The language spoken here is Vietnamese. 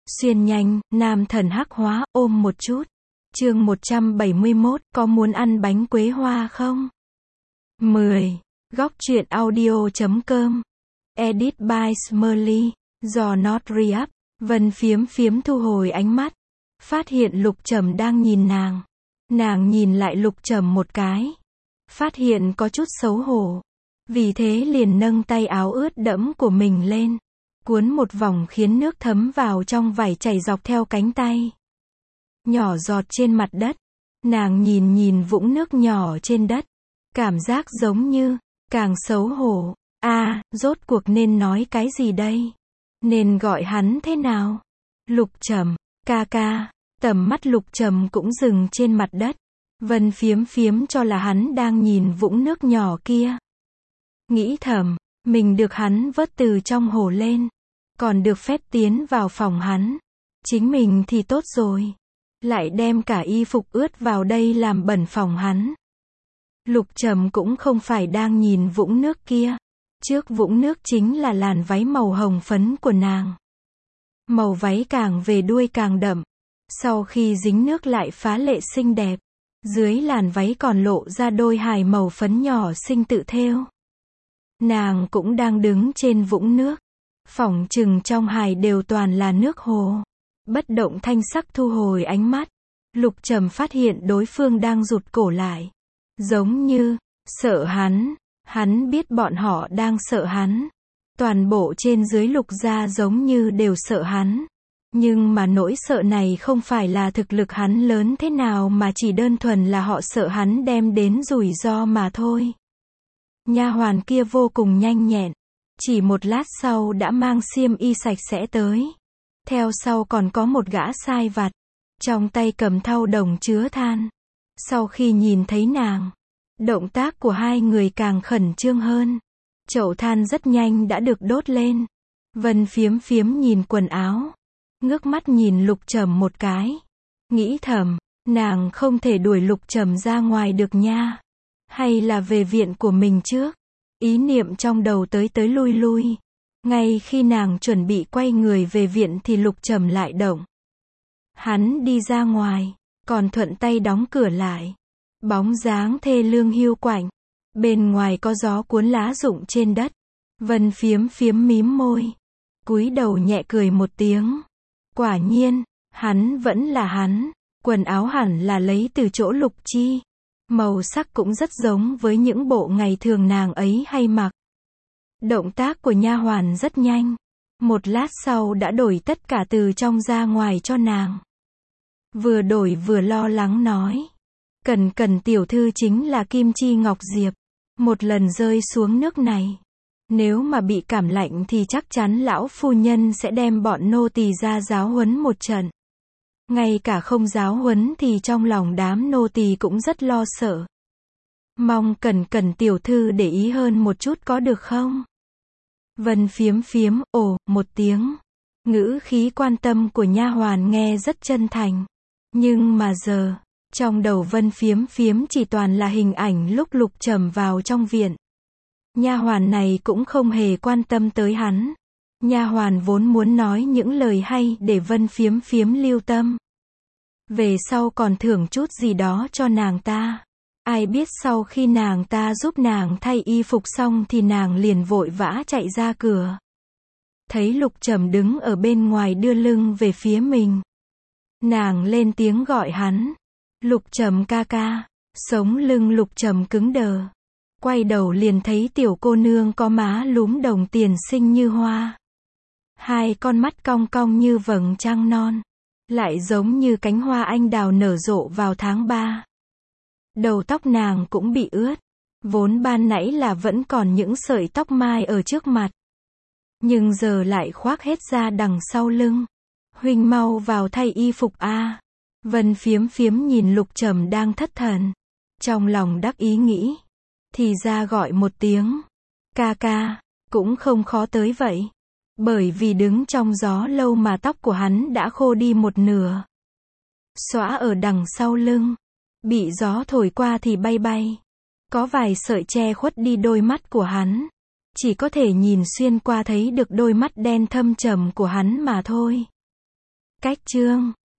Xuyên nhanh, nam thần hắc hóa, ôm một chút. Chương 171, có muốn ăn bánh quế hoa không? 10. Góc truyện audio.com. Edit by Smurly. Do Not Re-up. Vân phiếm thu hồi ánh mắt. Phát hiện Lục Trầm đang nhìn nàng. Nàng nhìn lại Lục Trầm một cái. Phát hiện có chút xấu hổ. Vì thế liền nâng tay áo ướt đẫm của mình lên. Cuốn một vòng khiến nước thấm vào trong vải chảy dọc theo cánh tay. Nhỏ giọt trên mặt đất. Nàng nhìn vũng nước nhỏ trên đất. Cảm giác giống như, càng xấu hổ. Rốt cuộc nên nói cái gì đây? Nên gọi hắn thế nào? Lục Trầm, ca ca. Tầm mắt Lục Trầm cũng dừng trên mặt đất. Vân phiếm cho là hắn đang nhìn vũng nước nhỏ kia. Nghĩ thầm, mình được hắn vớt từ trong hồ lên. Còn được phép tiến vào phòng hắn. Chính mình thì tốt rồi. Lại đem cả y phục ướt vào đây làm bẩn phòng hắn. Lục Trầm cũng không phải đang nhìn vũng nước kia. Trước vũng nước chính là làn váy màu hồng phấn của nàng. Màu váy càng về đuôi càng đậm. Sau khi dính nước lại phá lệ xinh đẹp. Dưới làn váy còn lộ ra đôi hài màu phấn nhỏ xinh tự thêu. Nàng cũng đang đứng trên vũng nước. Phỏng chừng trong hài đều toàn là nước hồ. Bất động thanh sắc thu hồi ánh mắt. Lục Trầm phát hiện đối phương đang rụt cổ lại. Giống như, sợ hắn. Hắn biết bọn họ đang sợ hắn. Toàn bộ trên dưới Lục gia giống như đều sợ hắn. Nhưng mà nỗi sợ này không phải là thực lực hắn lớn thế nào mà chỉ đơn thuần là họ sợ hắn đem đến rủi ro mà thôi. Nha hoàn kia vô cùng nhanh nhẹn. Chỉ một lát sau đã mang xiêm y sạch sẽ tới. Theo sau còn có một gã sai vặt. Trong tay cầm thau đồng chứa than. Sau khi nhìn thấy nàng, động tác của hai người càng khẩn trương hơn. Chậu than rất nhanh đã được đốt lên. Vân phiếm nhìn quần áo. Ngước mắt nhìn Lục Trầm một cái. Nghĩ thầm, nàng không thể đuổi Lục Trầm ra ngoài được nha. Hay là về viện của mình trước. Ý niệm trong đầu tới lui. Ngay khi nàng chuẩn bị quay người về viện thì Lục Trầm lại động. Hắn đi ra ngoài, còn thuận tay đóng cửa lại. Bóng dáng thê lương hiu quạnh. Bên ngoài có gió cuốn lá rụng trên đất. Vân phiếm mím môi. Cúi đầu nhẹ cười một tiếng. Quả nhiên, hắn vẫn là hắn. Quần áo hẳn là lấy từ chỗ Lục Chi. Màu sắc cũng rất giống với những bộ ngày thường nàng ấy hay mặc. Động tác của nha hoàn rất nhanh. Một lát sau đã đổi tất cả từ trong ra ngoài cho nàng. Vừa đổi vừa lo lắng nói. Cần tiểu thư chính là Kim Chi Ngọc Diệp. Một lần rơi xuống nước này. Nếu mà bị cảm lạnh thì chắc chắn lão phu nhân sẽ đem bọn nô tỳ ra giáo huấn một trận. Ngay cả không giáo huấn thì trong lòng đám nô tỳ cũng rất lo sợ. Mong cần tiểu thư để ý hơn một chút có được không? Vân phiếm, một tiếng. Ngữ khí quan tâm của nha hoàn nghe rất chân thành. Nhưng mà giờ, trong đầu Vân phiếm chỉ toàn là hình ảnh lúc Lục Trầm vào trong viện. Nha hoàn này cũng không hề quan tâm tới hắn. Nha hoàn vốn muốn nói những lời hay để Vân phiếm lưu tâm. Về sau còn thưởng chút gì đó cho nàng ta. Ai biết sau khi nàng ta giúp nàng thay y phục xong thì nàng liền vội vã chạy ra cửa. Thấy Lục Trầm đứng ở bên ngoài đưa lưng về phía mình. Nàng lên tiếng gọi hắn. Lục Trầm ca ca. Sống lưng Lục Trầm cứng đờ. Quay đầu liền thấy tiểu cô nương có má lúm đồng tiền xinh như hoa. Hai con mắt cong cong như vầng trăng non. Lại giống như cánh hoa anh đào nở rộ vào tháng 3. Đầu tóc nàng cũng bị ướt. Vốn ban nãy là vẫn còn những sợi tóc mai ở trước mặt. Nhưng giờ lại khoác hết ra đằng sau lưng. Huynh mau vào thay y phục a. Vân phiếm nhìn Lục Trầm đang thất thần. Trong lòng đắc ý nghĩ. Thì ra gọi một tiếng. Ca ca, cũng không khó tới vậy. Bởi vì đứng trong gió lâu mà tóc của hắn đã khô đi một nửa. Xõa ở đằng sau lưng. Bị gió thổi qua thì bay. Có vài sợi che khuất đi đôi mắt của hắn. Chỉ có thể nhìn xuyên qua thấy được đôi mắt đen thâm trầm của hắn mà thôi. Cách chương